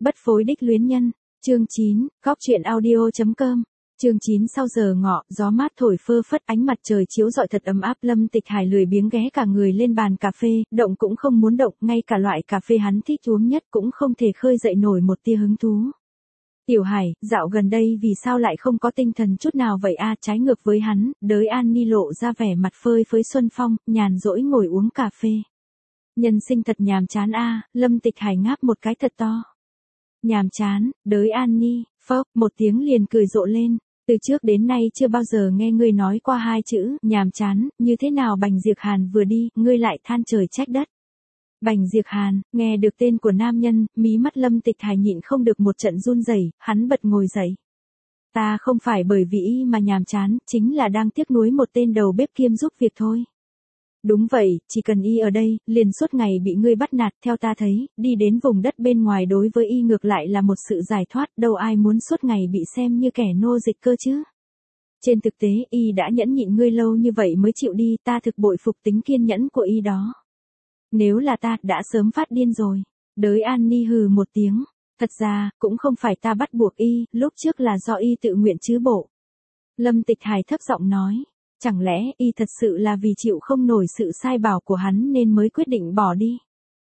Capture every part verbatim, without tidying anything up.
Bất phối đích luyến nhân. Chương chín, góc truyện audio.com. Chương chín sau giờ ngọ, gió mát thổi phơ phất, ánh mặt trời chiếu rọi thật ấm áp. Lâm Tịch Hải lười biếng ghé cả người lên bàn cà phê, động cũng không muốn động, ngay cả loại cà phê hắn thích uống nhất cũng không thể khơi dậy nổi một tia hứng thú. Tiểu Hải, dạo gần đây vì sao lại không có tinh thần chút nào vậy a? Trái ngược với hắn, Đới An Ni lộ ra vẻ mặt phơi phới xuân phong, nhàn rỗi ngồi uống cà phê. Nhân sinh thật nhàm chán a. Lâm Tịch Hải ngáp một cái thật to. Nhàm chán, Đới An Ni, phốc, một tiếng liền cười rộ lên. Từ trước đến nay chưa bao giờ nghe ngươi nói qua hai chữ nhàm chán, như thế nào? Bành Diệp Hàn vừa đi, ngươi lại than trời trách đất. Bành Diệp Hàn, nghe được tên của nam nhân, mí mắt Lâm Tịch Hải nhịn không được một trận run rẩy, hắn bật ngồi dậy. Ta không phải bởi vì y mà nhàm chán, chính là đang tiếc nuối một tên đầu bếp kiêm giúp việc thôi. Đúng vậy, chỉ cần y ở đây, liền suốt ngày bị ngươi bắt nạt. Theo ta thấy, đi đến vùng đất bên ngoài đối với y ngược lại là một sự giải thoát, đâu ai muốn suốt ngày bị xem như kẻ nô dịch cơ chứ. Trên thực tế, y đã nhẫn nhịn ngươi lâu như vậy mới chịu đi, ta thực bội phục tính kiên nhẫn của y đó. Nếu là ta, đã sớm phát điên rồi. Đới An Ni hừ một tiếng. Thật ra, cũng không phải ta bắt buộc y, lúc trước là do y tự nguyện chứ bộ. Lâm Tịch Hải thấp giọng nói. Chẳng lẽ y thật sự là vì chịu không nổi sự sai bảo của hắn nên mới quyết định bỏ đi?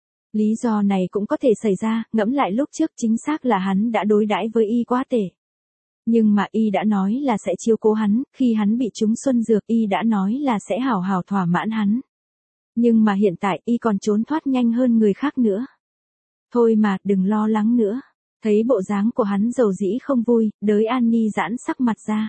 Lý do này cũng có thể xảy ra, ngẫm lại lúc trước chính xác là hắn đã đối đãi với y quá tệ. Nhưng mà y đã nói là sẽ chiếu cố hắn, khi hắn bị trúng xuân dược y đã nói là sẽ hảo hảo thỏa mãn hắn. Nhưng mà hiện tại y còn trốn thoát nhanh hơn người khác nữa. Thôi mà, đừng lo lắng nữa. Thấy bộ dáng của hắn dầu dĩ không vui, Đới An Ni giãn sắc mặt ra.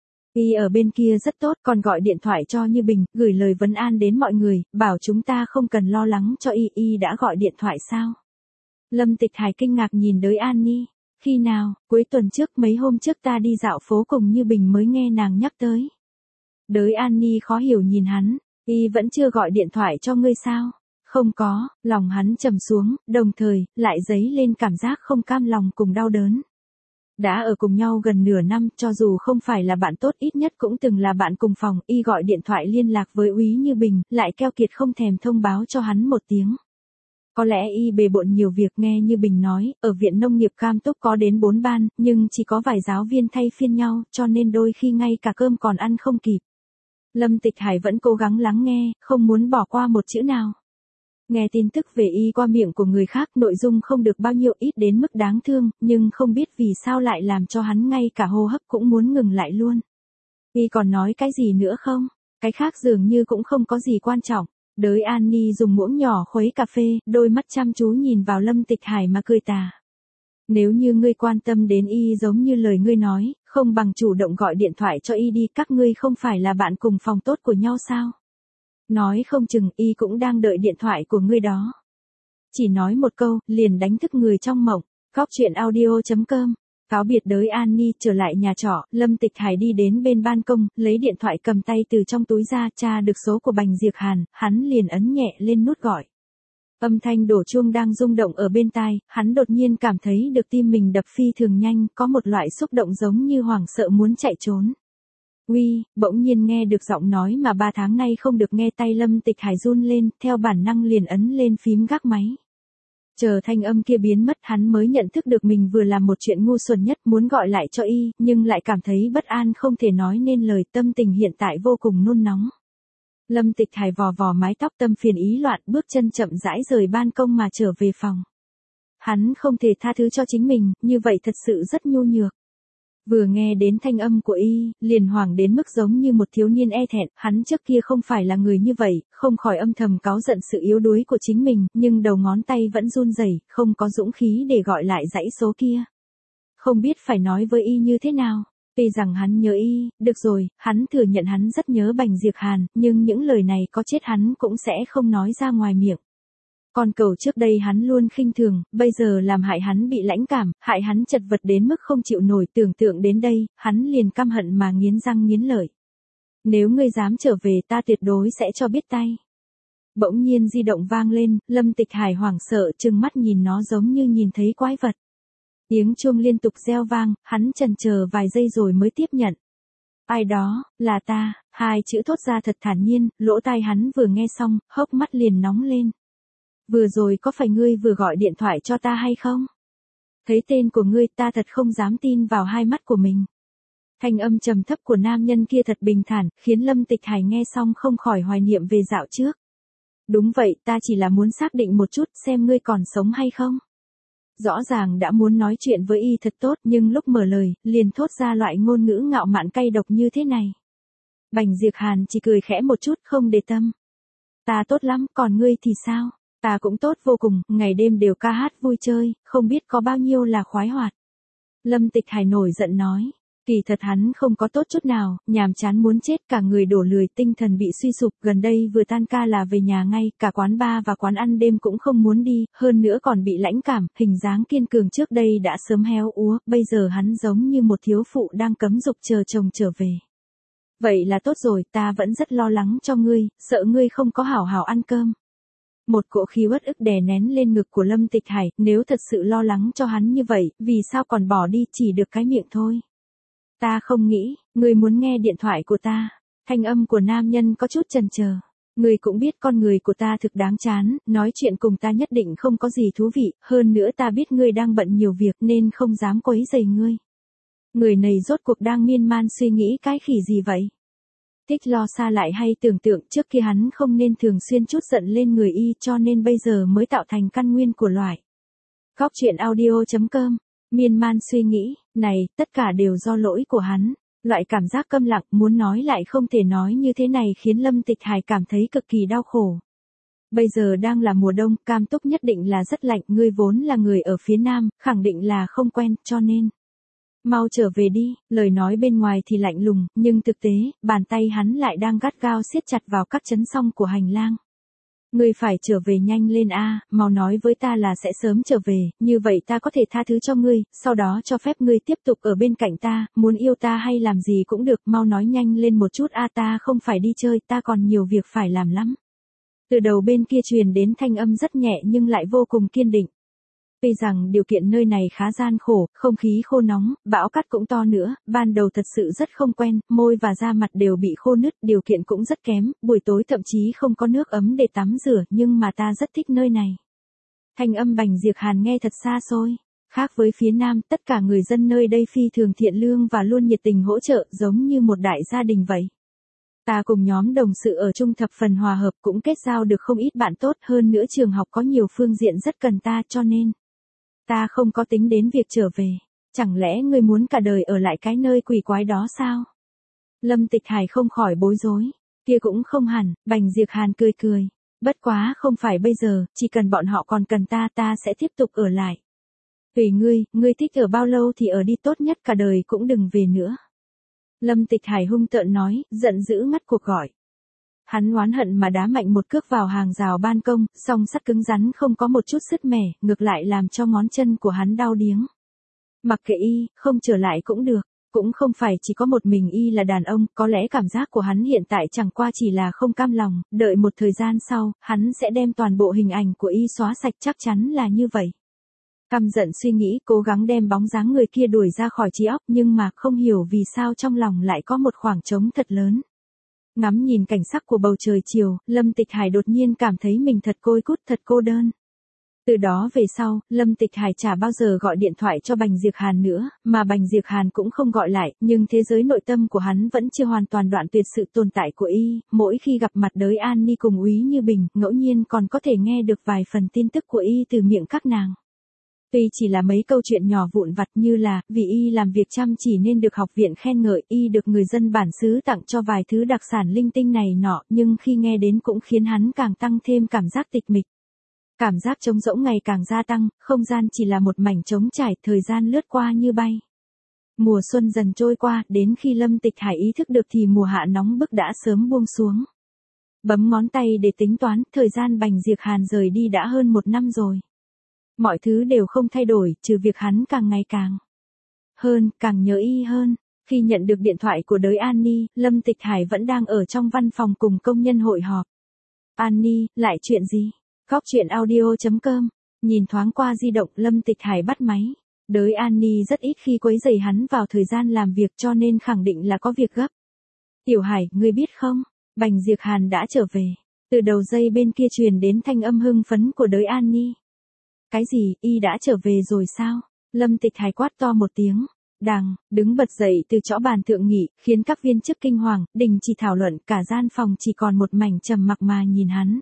Y ở bên kia rất tốt, còn gọi điện thoại cho Như Bình, gửi lời vấn an đến mọi người, bảo chúng ta không cần lo lắng cho y. Y đã gọi điện thoại sao? Lâm Tịch Hải kinh ngạc nhìn Đới An Ni. Khi nào? Cuối tuần trước, mấy hôm trước ta đi dạo phố cùng Như Bình mới nghe nàng nhắc tới. Đới An Ni khó hiểu nhìn hắn. Y vẫn chưa gọi điện thoại cho ngươi sao? Không có. Lòng hắn trầm xuống, đồng thời, lại dấy lên cảm giác không cam lòng cùng đau đớn. Đã ở cùng nhau gần nửa năm, cho dù không phải là bạn tốt ít nhất cũng từng là bạn cùng phòng. Y gọi điện thoại liên lạc với úy Như Bình, lại keo kiệt không thèm thông báo cho hắn một tiếng. Có lẽ y bề bộn nhiều việc. Nghe Như Bình nói, ở viện nông nghiệp Cam Túc có đến bốn ban, nhưng chỉ có vài giáo viên thay phiên nhau, cho nên đôi khi ngay cả cơm còn ăn không kịp. Lâm Tịch Hải vẫn cố gắng lắng nghe, không muốn bỏ qua một chữ nào. Nghe tin tức về y qua miệng của người khác, nội dung không được bao nhiêu, ít đến mức đáng thương, nhưng không biết vì sao lại làm cho hắn ngay cả hô hấp cũng muốn ngừng lại luôn. Y còn nói cái gì nữa không? Cái khác dường như cũng không có gì quan trọng. Đới An Ni dùng muỗng nhỏ khuấy cà phê, đôi mắt chăm chú nhìn vào Lâm Tịch Hải mà cười tà. Nếu như ngươi quan tâm đến y giống như lời ngươi nói, không bằng chủ động gọi điện thoại cho y đi, các ngươi không phải là bạn cùng phòng tốt của nhau sao? Nói không chừng y cũng đang đợi điện thoại của ngươi đó. Chỉ nói một câu, liền đánh thức người trong mộng. Góc truyện audio.com. Cáo biệt Đới An Ni, trở lại nhà trọ, Lâm Tịch Hải đi đến bên ban công, lấy điện thoại cầm tay từ trong túi ra, tra được số của Bành Diệp Hàn, hắn liền ấn nhẹ lên nút gọi. Âm thanh đổ chuông đang rung động ở bên tai, hắn đột nhiên cảm thấy được tim mình đập phi thường nhanh, có một loại xúc động giống như hoảng sợ muốn chạy trốn. Uy, bỗng nhiên nghe được giọng nói mà ba tháng nay không được nghe, tay Lâm Tịch Hải run lên, theo bản năng liền ấn lên phím gác máy. Chờ thanh âm kia biến mất, hắn mới nhận thức được mình vừa làm một chuyện ngu xuẩn nhất, muốn gọi lại cho y, nhưng lại cảm thấy bất an không thể nói nên lời, tâm tình hiện tại vô cùng nôn nóng. Lâm Tịch Hải vò vò mái tóc, tâm phiền ý loạn, bước chân chậm rãi rời ban công mà trở về phòng. Hắn không thể tha thứ cho chính mình, như vậy thật sự rất nhu nhược. Vừa nghe đến thanh âm của y, liền hoảng đến mức giống như một thiếu niên e thẹn, hắn trước kia không phải là người như vậy, không khỏi âm thầm cáu giận sự yếu đuối của chính mình, nhưng đầu ngón tay vẫn run rẩy, không có dũng khí để gọi lại dãy số kia. Không biết phải nói với y như thế nào. Tuy rằng hắn nhớ y, được rồi, hắn thừa nhận hắn rất nhớ Bành Diệp Hàn, nhưng những lời này có chết hắn cũng sẽ không nói ra ngoài miệng. Con cầu trước đây hắn luôn khinh thường, bây giờ làm hại hắn bị lãnh cảm, hại hắn chật vật đến mức không chịu nổi, tưởng tượng đến đây, hắn liền căm hận mà nghiến răng nghiến lợi. Nếu ngươi dám trở về ta tuyệt đối sẽ cho biết tay. Bỗng nhiên di động vang lên, Lâm Tịch Hải hoảng sợ trừng mắt nhìn nó giống như nhìn thấy quái vật. Tiếng chuông liên tục reo vang, hắn chần chờ vài giây rồi mới tiếp nhận. Ai đó, là ta, hai chữ thốt ra thật thản nhiên, lỗ tai hắn vừa nghe xong, hốc mắt liền nóng lên. Vừa rồi có phải ngươi vừa gọi điện thoại cho ta hay không? Thấy tên của ngươi ta thật không dám tin vào hai mắt của mình. Thanh âm trầm thấp của nam nhân kia thật bình thản, khiến Lâm Tịch Hải nghe xong không khỏi hoài niệm về dạo trước. Đúng vậy, ta chỉ là muốn xác định một chút xem ngươi còn sống hay không. Rõ ràng đã muốn nói chuyện với y thật tốt nhưng lúc mở lời, liền thốt ra loại ngôn ngữ ngạo mạn cay độc như thế này. Bành Diệp Hàn chỉ cười khẽ một chút không để tâm. Ta tốt lắm, còn ngươi thì sao? Ta cũng tốt vô cùng, ngày đêm đều ca hát vui chơi, không biết có bao nhiêu là khoái hoạt. Lâm Tịch Hải nổi giận nói. Kỳ thật hắn không có tốt chút nào, nhàm chán muốn chết, cả người đổ lười, tinh thần bị suy sụp, gần đây vừa tan ca là về nhà ngay, cả quán bar và quán ăn đêm cũng không muốn đi, hơn nữa còn bị lãnh cảm, hình dáng kiên cường trước đây đã sớm héo úa, bây giờ hắn giống như một thiếu phụ đang cấm dục chờ chồng trở về. Vậy là tốt rồi, ta vẫn rất lo lắng cho ngươi, sợ ngươi không có hảo hảo ăn cơm. Một cỗ khí uất ức đè nén lên ngực của Lâm Tịch Hải, nếu thật sự lo lắng cho hắn như vậy, vì sao còn bỏ đi chỉ được cái miệng thôi. Ta không nghĩ, ngươi muốn nghe điện thoại của ta. Thanh âm của nam nhân có chút chần chờ. Ngươi cũng biết con người của ta thực đáng chán, nói chuyện cùng ta nhất định không có gì thú vị, hơn nữa ta biết ngươi đang bận nhiều việc nên không dám quấy rầy ngươi. Người này rốt cuộc đang miên man suy nghĩ cái khỉ gì vậy? Thích lo xa lại hay tưởng tượng trước kia hắn không nên thường xuyên chút giận lên người y cho nên bây giờ mới tạo thành căn nguyên của loại. Góc truyện audio chấm com. Miên man suy nghĩ, này, tất cả đều do lỗi của hắn. Loại cảm giác câm lặng muốn nói lại không thể nói như thế này khiến Lâm Tịch Hải cảm thấy cực kỳ đau khổ. Bây giờ đang là mùa đông, Cam Túc nhất định là rất lạnh, ngươi vốn là người ở phía Nam, khẳng định là không quen, cho nên. Mau trở về đi, lời nói bên ngoài thì lạnh lùng, nhưng thực tế, bàn tay hắn lại đang gắt gao siết chặt vào các chấn song của hành lang. Ngươi phải trở về nhanh lên a, mau nói với ta là sẽ sớm trở về, như vậy ta có thể tha thứ cho ngươi, sau đó cho phép ngươi tiếp tục ở bên cạnh ta, muốn yêu ta hay làm gì cũng được, mau nói nhanh lên một chút a, ta không phải đi chơi, ta còn nhiều việc phải làm lắm. Từ đầu bên kia truyền đến thanh âm rất nhẹ nhưng lại vô cùng kiên định. Tuy rằng điều kiện nơi này khá gian khổ, không khí khô nóng, bão cát cũng to nữa, ban đầu thật sự rất không quen, môi và da mặt đều bị khô nứt, điều kiện cũng rất kém, buổi tối thậm chí không có nước ấm để tắm rửa, nhưng mà ta rất thích nơi này. Thanh âm Bành Diệp Hàn nghe thật xa xôi. Khác với phía Nam, tất cả người dân nơi đây phi thường thiện lương và luôn nhiệt tình hỗ trợ, giống như một đại gia đình vậy. Ta cùng nhóm đồng sự ở chung thập phần hòa hợp cũng kết giao được không ít bạn tốt, hơn nữa trường học có nhiều phương diện rất cần ta cho nên. Ta không có tính đến việc trở về. Chẳng lẽ ngươi muốn cả đời ở lại cái nơi quỷ quái đó sao? Lâm Tịch Hải không khỏi bối rối. Kia cũng không hẳn, Bành Diệp Hàn cười cười. Bất quá không phải bây giờ, chỉ cần bọn họ còn cần ta ta sẽ tiếp tục ở lại. Tùy ngươi, ngươi thích ở bao lâu thì ở đi, tốt nhất cả đời cũng đừng về nữa. Lâm Tịch Hải hung tợn nói, giận dữ ngắt cuộc gọi. Hắn oán hận mà đá mạnh một cước vào hàng rào ban công, song sắt cứng rắn không có một chút sứt mẻ, ngược lại làm cho ngón chân của hắn đau điếng. Mặc kệ y, không trở lại cũng được, cũng không phải chỉ có một mình y là đàn ông, có lẽ cảm giác của hắn hiện tại chẳng qua chỉ là không cam lòng, đợi một thời gian sau, hắn sẽ đem toàn bộ hình ảnh của y xóa sạch, chắc chắn là như vậy. Căm giận suy nghĩ, cố gắng đem bóng dáng người kia đuổi ra khỏi trí óc, nhưng mà không hiểu vì sao trong lòng lại có một khoảng trống thật lớn. Ngắm nhìn cảnh sắc của bầu trời chiều, Lâm Tịch Hải đột nhiên cảm thấy mình thật côi cút, thật cô đơn. Từ đó về sau, Lâm Tịch Hải chả bao giờ gọi điện thoại cho Bành Diệp Hàn nữa, mà Bành Diệp Hàn cũng không gọi lại, nhưng thế giới nội tâm của hắn vẫn chưa hoàn toàn đoạn tuyệt sự tồn tại của y, mỗi khi gặp mặt đới An Ni cùng Úy Như Bình, ngẫu nhiên còn có thể nghe được vài phần tin tức của y từ miệng các nàng. Tuy chỉ là mấy câu chuyện nhỏ vụn vặt như là, vì y làm việc chăm chỉ nên được học viện khen ngợi, y được người dân bản xứ tặng cho vài thứ đặc sản linh tinh này nọ, nhưng khi nghe đến cũng khiến hắn càng tăng thêm cảm giác tịch mịch. Cảm giác trống rỗng ngày càng gia tăng, không gian chỉ là một mảnh trống trải, thời gian lướt qua như bay. Mùa xuân dần trôi qua, đến khi Lâm Tịch Hải ý thức được thì mùa hạ nóng bức đã sớm buông xuống. Bấm ngón tay để tính toán, thời gian Bành Diệp Hàn rời đi đã hơn một năm rồi. Mọi thứ đều không thay đổi, trừ việc hắn càng ngày càng hơn, càng nhớ y hơn. Khi nhận được điện thoại của đới An Ni, Lâm Tịch Hải vẫn đang ở trong văn phòng cùng công nhân hội họp. An Ni, lại chuyện gì? Góc truyện audio chấm com. Nhìn thoáng qua di động, Lâm Tịch Hải bắt máy. Đới An Ni rất ít khi quấy rầy hắn vào thời gian làm việc cho nên khẳng định là có việc gấp. Tiểu Hải, ngươi biết không? Bành Diệp Hàn đã trở về. Từ đầu dây bên kia truyền đến thanh âm hưng phấn của đới An Ni. Cái gì, y đã trở về rồi sao? Lâm Tịch Hải quát to một tiếng. Đằng, đứng bật dậy từ chỗ bàn thượng nghị, khiến các viên chức kinh hoàng, đình chỉ thảo luận, cả gian phòng chỉ còn một mảnh trầm mặc mà nhìn hắn.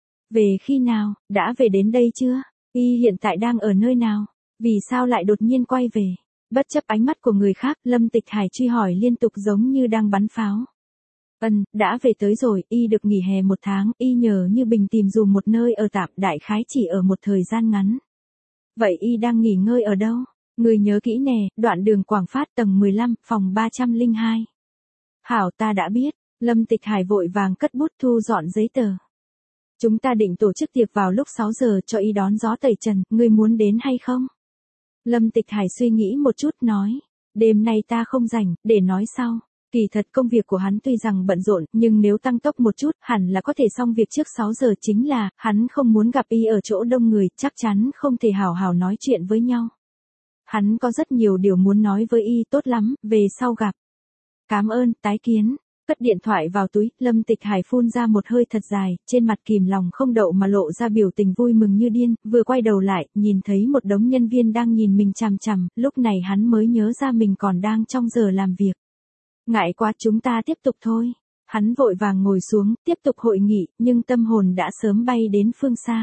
Về khi nào, đã về đến đây chưa? Y hiện tại đang ở nơi nào? Vì sao lại đột nhiên quay về? Bất chấp ánh mắt của người khác, Lâm Tịch Hải truy hỏi liên tục giống như đang bắn pháo. Ân, đã về tới rồi, Y được nghỉ hè một tháng, Y nhờ Như Bình tìm dùm một nơi ở tạm, đại khái chỉ ở một thời gian ngắn. Vậy Y đang nghỉ ngơi ở đâu? Người nhớ kỹ nè, đoạn đường Quảng Phát tầng mười lăm, phòng ba trăm lẻ hai. Hảo, ta đã biết. Lâm Tịch Hải vội vàng cất bút thu dọn giấy tờ. Chúng ta định tổ chức tiệc vào lúc sáu giờ cho Y đón gió tẩy trần, ngươi muốn đến hay không? Lâm Tịch Hải suy nghĩ một chút nói. Đêm nay ta không rảnh, để nói sau. Kỳ thật công việc của hắn tuy rằng bận rộn, nhưng nếu tăng tốc một chút, hẳn là có thể xong việc trước sáu giờ, chính là, hắn không muốn gặp Y ở chỗ đông người, chắc chắn không thể hào hào nói chuyện với nhau. Hắn có rất nhiều điều muốn nói với Y, tốt lắm, về sau gặp. Cảm ơn, tái kiến. Cất điện thoại vào túi, Lâm Tịch Hải phun ra một hơi thật dài, trên mặt kìm lòng không đậu mà lộ ra biểu tình vui mừng như điên, vừa quay đầu lại, nhìn thấy một đống nhân viên đang nhìn mình chằm chằm, lúc này hắn mới nhớ ra mình còn đang trong giờ làm việc. Ngại quá, chúng ta tiếp tục thôi. Hắn vội vàng ngồi xuống, tiếp tục hội nghị, nhưng tâm hồn đã sớm bay đến phương xa.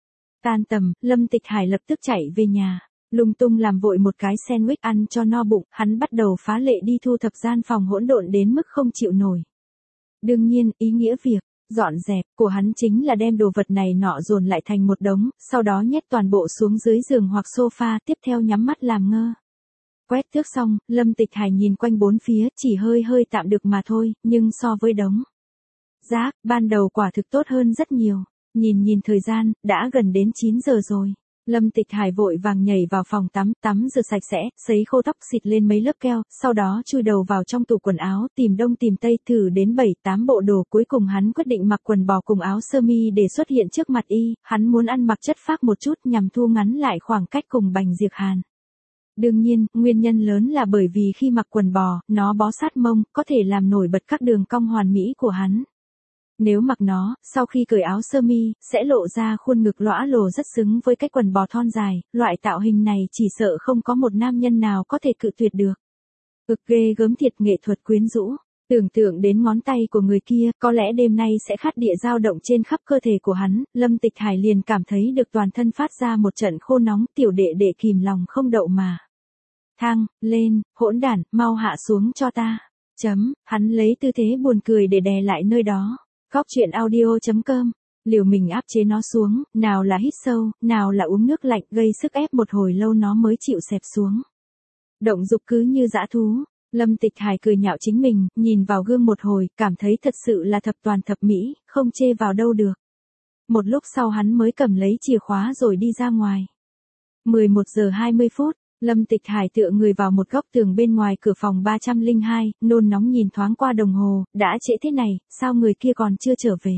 Tan tầm, Lâm Tịch Hải lập tức chạy về nhà. Lung tung làm vội một cái sandwich ăn cho no bụng, hắn bắt đầu phá lệ đi thu thập gian phòng hỗn độn đến mức không chịu nổi. Đương nhiên, ý nghĩa việc dọn dẹp của hắn chính là đem đồ vật này nọ dồn lại thành một đống, sau đó nhét toàn bộ xuống dưới giường hoặc sofa, tiếp theo nhắm mắt làm ngơ. Quét thước xong, Lâm Tịch Hải nhìn quanh bốn phía, chỉ hơi hơi tạm được mà thôi, nhưng so với đống rác, ban đầu quả thực tốt hơn rất nhiều. Nhìn nhìn thời gian, đã gần đến chín giờ rồi. Lâm Tịch Hải vội vàng nhảy vào phòng tắm, tắm rửa sạch sẽ, sấy khô tóc, xịt lên mấy lớp keo, sau đó chui đầu vào trong tủ quần áo, tìm đông tìm tây, thử đến bảy tám bộ đồ, cuối cùng hắn quyết định mặc quần bò cùng áo sơ mi để xuất hiện trước mặt Y, hắn muốn ăn mặc chất phác một chút nhằm thu ngắn lại khoảng cách cùng Bành Diệc Hàn. Đương nhiên, nguyên nhân lớn là bởi vì khi mặc quần bò, nó bó sát mông, có thể làm nổi bật các đường cong hoàn mỹ của hắn. Nếu mặc nó, sau khi cởi áo sơ mi, sẽ lộ ra khuôn ngực lõa lồ rất xứng với cái quần bò thon dài, loại tạo hình này chỉ sợ không có một nam nhân nào có thể cự tuyệt được. Ực ghê gớm thiệt, nghệ thuật quyến rũ. Tưởng tượng đến ngón tay của người kia, có lẽ đêm nay sẽ khát địa dao động trên khắp cơ thể của hắn, Lâm Tịch Hải liền cảm thấy được toàn thân phát ra một trận khô nóng, tiểu đệ đệ kìm lòng không đậu mà. Thang, lên, hỗn đản, mau hạ xuống cho ta. Chấm, hắn lấy tư thế buồn cười để đè lại nơi đó. Góc truyện audio chấm com, liều mình áp chế nó xuống, nào là hít sâu, nào là uống nước lạnh, gây sức ép một hồi lâu nó mới chịu xẹp xuống. Động dục cứ như dã thú. Lâm Tịch Hải cười nhạo chính mình, nhìn vào gương một hồi, cảm thấy thật sự là thập toàn thập mỹ, không chê vào đâu được. Một lúc sau hắn mới cầm lấy chìa khóa rồi đi ra ngoài. mười một giờ hai mươi phút, Lâm Tịch Hải tựa người vào một góc tường bên ngoài cửa phòng ba trăm lẻ hai, nôn nóng nhìn thoáng qua đồng hồ, đã trễ thế này, sao người kia còn chưa trở về.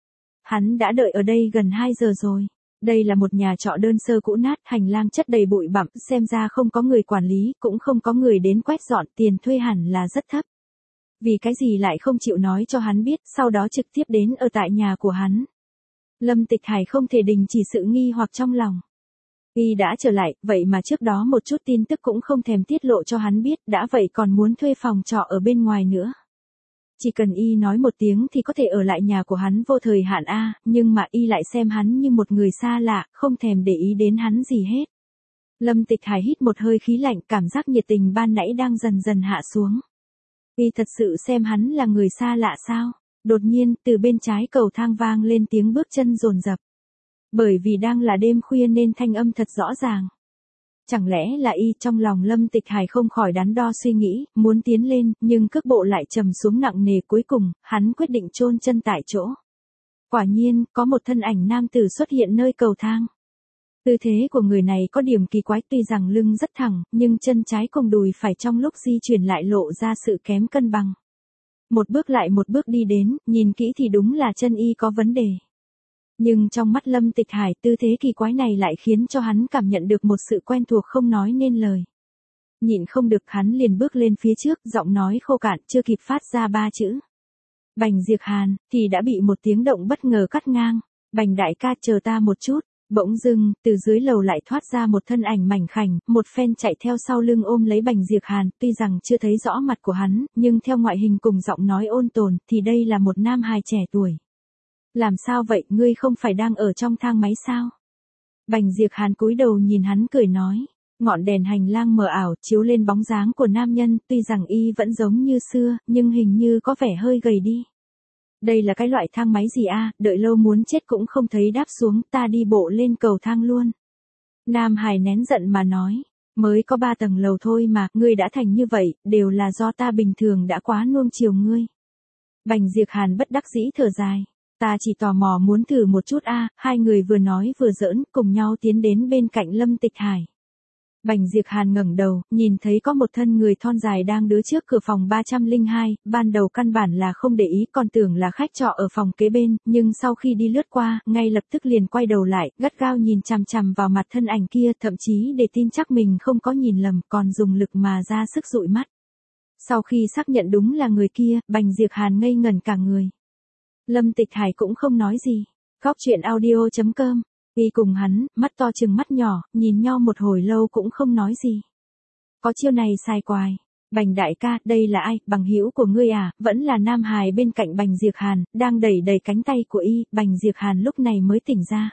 Hắn đã đợi ở đây gần hai giờ rồi. Đây là một nhà trọ đơn sơ cũ nát, hành lang chất đầy bụi bặm, xem ra không có người quản lý, cũng không có người đến quét dọn, tiền thuê hẳn là rất thấp. Vì cái gì lại không chịu nói cho hắn biết, sau đó trực tiếp đến ở tại nhà của hắn. Lâm Tịch Hải không thể đình chỉ sự nghi hoặc trong lòng. Y đã trở lại, vậy mà trước đó một chút tin tức cũng không thèm tiết lộ cho hắn biết, đã vậy còn muốn thuê phòng trọ ở bên ngoài nữa. Chỉ cần Y nói một tiếng thì có thể ở lại nhà của hắn vô thời hạn a, nhưng mà Y lại xem hắn như một người xa lạ, không thèm để ý đến hắn gì hết. Lâm Tịch Hải hít một hơi khí lạnh, cảm giác nhiệt tình ban nãy đang dần dần hạ xuống. Y thật sự xem hắn là người xa lạ sao? Đột nhiên, từ bên trái cầu thang vang lên tiếng bước chân dồn dập. Bởi vì đang là đêm khuya nên thanh âm thật rõ ràng. Chẳng lẽ là Y? Trong lòng Lâm Tịch Hải không khỏi đắn đo suy nghĩ, muốn tiến lên, nhưng cước bộ lại trầm xuống nặng nề, cuối cùng, hắn quyết định chôn chân tại chỗ. Quả nhiên, có một thân ảnh nam tử xuất hiện nơi cầu thang. Tư thế của người này có điểm kỳ quái, tuy rằng lưng rất thẳng, nhưng chân trái cùng đùi phải trong lúc di chuyển lại lộ ra sự kém cân bằng. Một bước lại một bước đi đến, nhìn kỹ thì đúng là chân Y có vấn đề. Nhưng trong mắt Lâm Tịch Hải, tư thế kỳ quái này lại khiến cho hắn cảm nhận được một sự quen thuộc không nói nên lời. Nhịn không được, hắn liền bước lên phía trước, giọng nói khô cạn, chưa kịp phát ra ba chữ Bành Diệc Hàn, thì đã bị một tiếng động bất ngờ cắt ngang. Bành đại ca, chờ ta một chút. Bỗng dưng, từ dưới lầu lại thoát ra một thân ảnh mảnh khảnh, một phen chạy theo sau lưng ôm lấy Bành Diệp Hàn, tuy rằng chưa thấy rõ mặt của hắn, nhưng theo ngoại hình cùng giọng nói ôn tồn, thì đây là một nam hài trẻ tuổi. Làm sao vậy, ngươi không phải đang ở trong thang máy sao? Bành Diệp Hàn cúi đầu nhìn hắn cười nói. Ngọn đèn hành lang mờ ảo chiếu lên bóng dáng của nam nhân, tuy rằng y vẫn giống như xưa, nhưng hình như có vẻ hơi gầy đi. Đây là cái loại thang máy gì a, đợi lâu muốn chết cũng không thấy đáp xuống, ta đi bộ lên cầu thang luôn. Nam Hải nén giận mà nói, mới có ba tầng lầu thôi mà, ngươi đã thành như vậy, đều là do ta bình thường đã quá nuông chiều ngươi. Bành Diệp Hàn bất đắc dĩ thở dài, ta chỉ tò mò muốn thử một chút a. Hai người vừa nói vừa giỡn, cùng nhau tiến đến bên cạnh Lâm Tịch Hải. Bành Diệp Hàn ngẩng đầu, nhìn thấy có một thân người thon dài đang đứng trước cửa phòng ba không hai, ban đầu căn bản là không để ý, còn tưởng là khách trọ ở phòng kế bên, nhưng sau khi đi lướt qua, ngay lập tức liền quay đầu lại, gắt gao nhìn chằm chằm vào mặt thân ảnh kia, thậm chí để tin chắc mình không có nhìn lầm, còn dùng lực mà ra sức dụi mắt. Sau khi xác nhận đúng là người kia, Bành Diệp Hàn ngây ngẩn cả người. Lâm Tịch Hải cũng không nói gì. Góc truyện audio chấm com. Y cùng hắn, mắt to chừng mắt nhỏ, nhìn nhau một hồi lâu cũng không nói gì. Có chiêu này sai quài. Bành đại ca, đây là ai, bằng hữu của ngươi à? Vẫn là Nam Hải bên cạnh Bành Diệp Hàn, đang đẩy đẩy cánh tay của y, Bành Diệp Hàn lúc này mới tỉnh ra.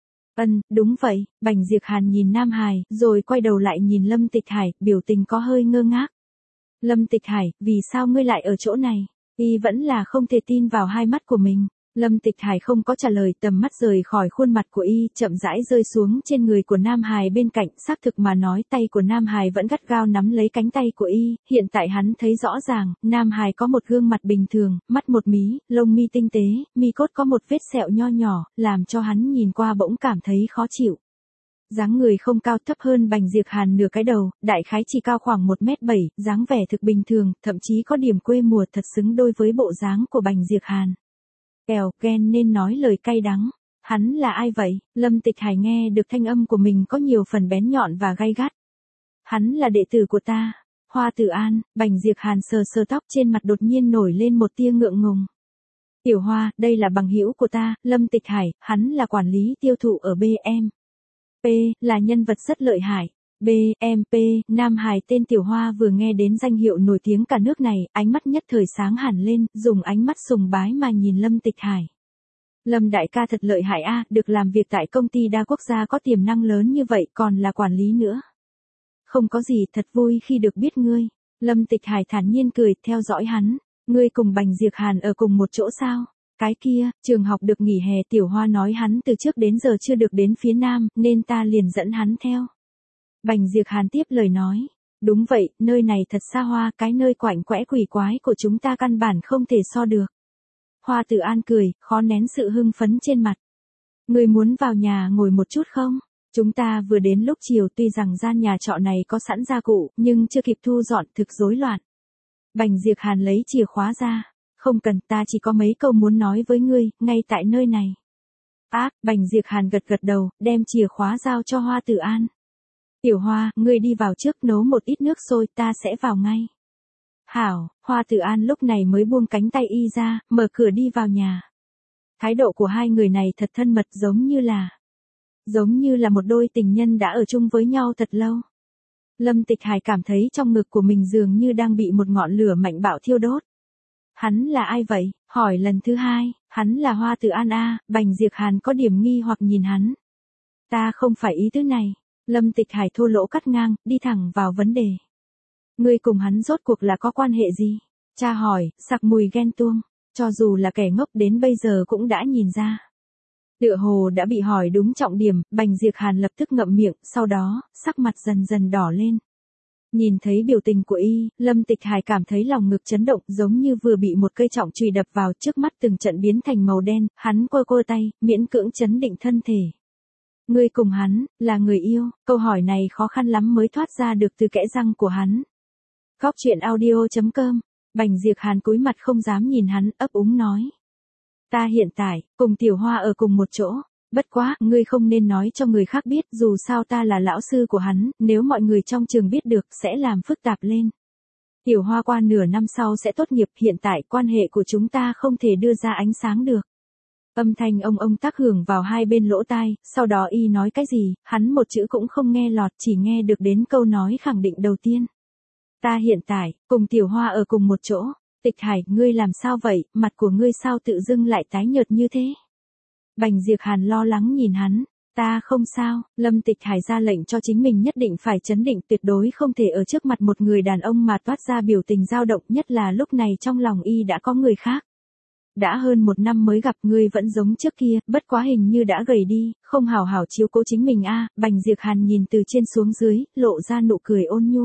Ân, đúng vậy, Bành Diệp Hàn nhìn Nam Hải, rồi quay đầu lại nhìn Lâm Tịch Hải, biểu tình có hơi ngơ ngác. Lâm Tịch Hải, vì sao ngươi lại ở chỗ này? Y vẫn là không thể tin vào hai mắt của mình. Lâm Tịch Hải không có trả lời, tầm mắt rời khỏi khuôn mặt của y, chậm rãi rơi xuống trên người của Nam Hải bên cạnh, xác thực mà nói tay của Nam Hải vẫn gắt gao nắm lấy cánh tay của y, hiện tại hắn thấy rõ ràng, Nam Hải có một gương mặt bình thường, mắt một mí, lông mi tinh tế, mi cốt có một vết sẹo nho nhỏ, làm cho hắn nhìn qua bỗng cảm thấy khó chịu. Dáng người không cao, thấp hơn Bành Diệp Hàn nửa cái đầu, đại khái chỉ cao khoảng một mét bảy, dáng vẻ thực bình thường, thậm chí có điểm quê mùa, thật xứng đôi với bộ dáng của Bành Diệp Hàn. Kèo, ghen nên nói lời cay đắng. Hắn là ai vậy? Lâm Tịch Hải nghe được thanh âm của mình có nhiều phần bén nhọn và gay gắt. Hắn là đệ tử của ta. Hoa Tử An. Bành Diệp Hàn sờ sờ tóc, trên mặt đột nhiên nổi lên một tia ngượng ngùng. Tiểu Hoa, đây là bằng hữu của ta, Lâm Tịch Hải, hắn là quản lý tiêu thụ ở bê em pê, là nhân vật rất lợi hại. bê em pê, Nam Hải tên Tiểu Hoa vừa nghe đến danh hiệu nổi tiếng cả nước này, ánh mắt nhất thời sáng hẳn lên, dùng ánh mắt sùng bái mà nhìn Lâm Tịch Hải. Lâm đại ca thật lợi hại a, được làm việc tại công ty đa quốc gia có tiềm năng lớn như vậy, còn là quản lý nữa. Không có gì, thật vui khi được biết ngươi. Lâm Tịch Hải thản nhiên cười, theo dõi hắn. Ngươi cùng Bành Diệp Hàn ở cùng một chỗ sao? Cái kia, trường học được nghỉ hè, Tiểu Hoa nói hắn từ trước đến giờ chưa được đến phía Nam, nên ta liền dẫn hắn theo. Bành Diệp Hàn tiếp lời nói. Đúng vậy, nơi này thật xa hoa, cái nơi quạnh quẽ quỷ quái của chúng ta căn bản không thể so được. Hoa Tử An cười, khó nén sự hưng phấn trên mặt. Ngươi muốn vào nhà ngồi một chút không? Chúng ta vừa đến lúc chiều, tuy rằng gian nhà trọ này có sẵn gia cụ, nhưng chưa kịp thu dọn, thực rối loạn. Bành Diệp Hàn lấy chìa khóa ra. Không cần, ta chỉ có mấy câu muốn nói với ngươi, ngay tại nơi này. Ác, Bành Diệp Hàn gật gật đầu, đem chìa khóa giao cho Hoa Tử An. Tiểu Hoa, ngươi đi vào trước, nấu một ít nước sôi, ta sẽ vào ngay. Hảo, Hoa Tử An lúc này mới buông cánh tay y ra, mở cửa đi vào nhà. Thái độ của hai người này thật thân mật, giống như là... Giống như là một đôi tình nhân đã ở chung với nhau thật lâu. Lâm Tịch Hải cảm thấy trong ngực của mình dường như đang bị một ngọn lửa mạnh bạo thiêu đốt. Hắn là ai vậy? Hỏi lần thứ hai, hắn là Hoa Tử An a. Bành Diệp Hàn có điểm nghi hoặc nhìn hắn. Ta không phải ý tứ này. Lâm Tịch Hải thô lỗ cắt ngang, đi thẳng vào vấn đề. Ngươi cùng hắn rốt cuộc là có quan hệ gì? Cha hỏi, sặc mùi ghen tuông. Cho dù là kẻ ngốc đến bây giờ cũng đã nhìn ra. Tựa hồ đã bị hỏi đúng trọng điểm, Bành Diệp Hàn lập tức ngậm miệng, sau đó, sắc mặt dần dần đỏ lên. Nhìn thấy biểu tình của y, Lâm Tịch Hải cảm thấy lòng ngực chấn động, giống như vừa bị một cây trọng chùy đập vào, trước mắt từng trận biến thành màu đen, hắn quơ quơ tay, miễn cưỡng chấn định thân thể. Ngươi cùng hắn, là người yêu, câu hỏi này khó khăn lắm mới thoát ra được từ kẽ răng của hắn. Góc truyện audio chấm com. Bành Diệp Hàn cúi mặt không dám nhìn hắn, ấp úng nói. Ta hiện tại, cùng Tiểu Hoa ở cùng một chỗ. Bất quá, ngươi không nên nói cho người khác biết, dù sao ta là lão sư của hắn, nếu mọi người trong trường biết được, sẽ làm phức tạp lên. Tiểu Hoa qua nửa năm sau sẽ tốt nghiệp, hiện tại quan hệ của chúng ta không thể đưa ra ánh sáng được. Âm thanh ông ông tác hưởng vào hai bên lỗ tai, sau đó y nói cái gì, hắn một chữ cũng không nghe lọt, chỉ nghe được đến câu nói khẳng định đầu tiên. Ta hiện tại, cùng Tiểu Hoa ở cùng một chỗ. Tịch Hải, ngươi làm sao vậy, mặt của ngươi sao tự dưng lại tái nhợt như thế? Bành Diệp Hàn lo lắng nhìn hắn. Ta không sao, Lâm Tịch Hải ra lệnh cho chính mình nhất định phải trấn định, tuyệt đối không thể ở trước mặt một người đàn ông mà toát ra biểu tình dao động, nhất là lúc này trong lòng y đã có người khác. Đã hơn một năm mới gặp, ngươi vẫn giống trước kia, bất quá hình như đã gầy đi, không hảo hảo chiếu cố chính mình a. Bành Diệp Hàn nhìn từ trên xuống dưới, lộ ra nụ cười ôn nhu.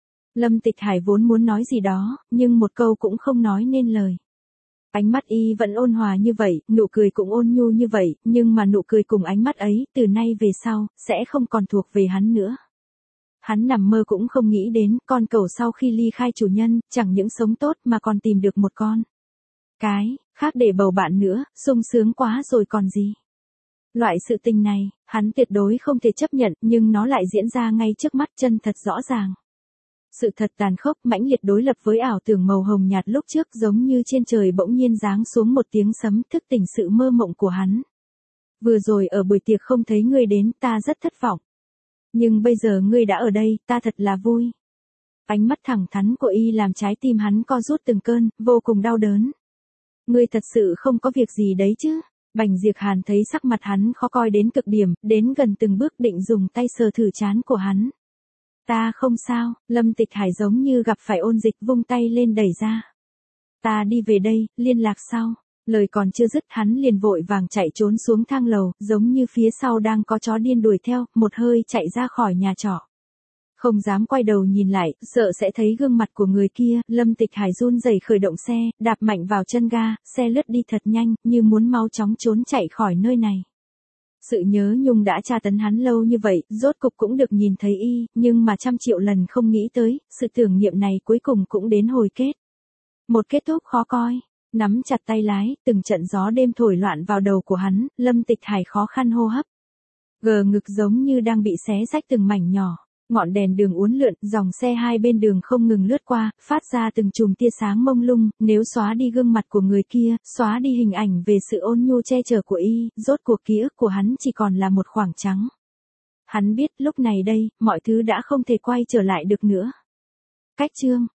Lâm Tịch Hải vốn muốn nói gì đó, nhưng một câu cũng không nói nên lời. Ánh mắt y vẫn ôn hòa như vậy, nụ cười cũng ôn nhu như vậy, nhưng mà nụ cười cùng ánh mắt ấy, từ nay về sau, sẽ không còn thuộc về hắn nữa. Hắn nằm mơ cũng không nghĩ đến, con cẩu sau khi ly khai chủ nhân, chẳng những sống tốt mà còn tìm được một con cái khác để bầu bạn nữa, sung sướng quá rồi còn gì. Loại sự tình này, hắn tuyệt đối không thể chấp nhận, nhưng nó lại diễn ra ngay trước mắt, chân thật rõ ràng. Sự thật tàn khốc, mãnh liệt đối lập với ảo tưởng màu hồng nhạt lúc trước, giống như trên trời bỗng nhiên giáng xuống một tiếng sấm, thức tỉnh sự mơ mộng của hắn. Vừa rồi ở buổi tiệc không thấy ngươi đến, ta rất thất vọng. Nhưng bây giờ ngươi đã ở đây, ta thật là vui. Ánh mắt thẳng thắn của y làm trái tim hắn co rút từng cơn, vô cùng đau đớn. Ngươi thật sự không có việc gì đấy chứ? Bành Diệp Hàn thấy sắc mặt hắn khó coi đến cực điểm, đến gần từng bước định dùng tay sờ thử trán của hắn. Ta không sao, Lâm Tịch Hải giống như gặp phải ôn dịch, vung tay lên đẩy ra. Ta đi về đây, liên lạc sau. Lời còn chưa dứt, hắn liền vội vàng chạy trốn xuống thang lầu, giống như phía sau đang có chó điên đuổi theo, một hơi chạy ra khỏi nhà trọ. Không dám quay đầu nhìn lại, sợ sẽ thấy gương mặt của người kia, Lâm Tịch Hải run rẩy khởi động xe, đạp mạnh vào chân ga, xe lướt đi thật nhanh, như muốn mau chóng trốn chạy khỏi nơi này. Sự nhớ nhung đã tra tấn hắn lâu như vậy, rốt cục cũng được nhìn thấy y, nhưng mà trăm triệu lần không nghĩ tới, sự tưởng niệm này cuối cùng cũng đến hồi kết. Một kết thúc khó coi, nắm chặt tay lái, từng trận gió đêm thổi loạn vào đầu của hắn, Lâm Tịch Hải khó khăn hô hấp. Gờ ngực giống như đang bị xé rách từng mảnh nhỏ. Ngọn đèn đường uốn lượn, dòng xe hai bên đường không ngừng lướt qua, phát ra từng chùm tia sáng mông lung, nếu xóa đi gương mặt của người kia, xóa đi hình ảnh về sự ôn nhu che chở của y, rốt cuộc ký ức của hắn chỉ còn là một khoảng trắng. Hắn biết lúc này đây, mọi thứ đã không thể quay trở lại được nữa. Cách chương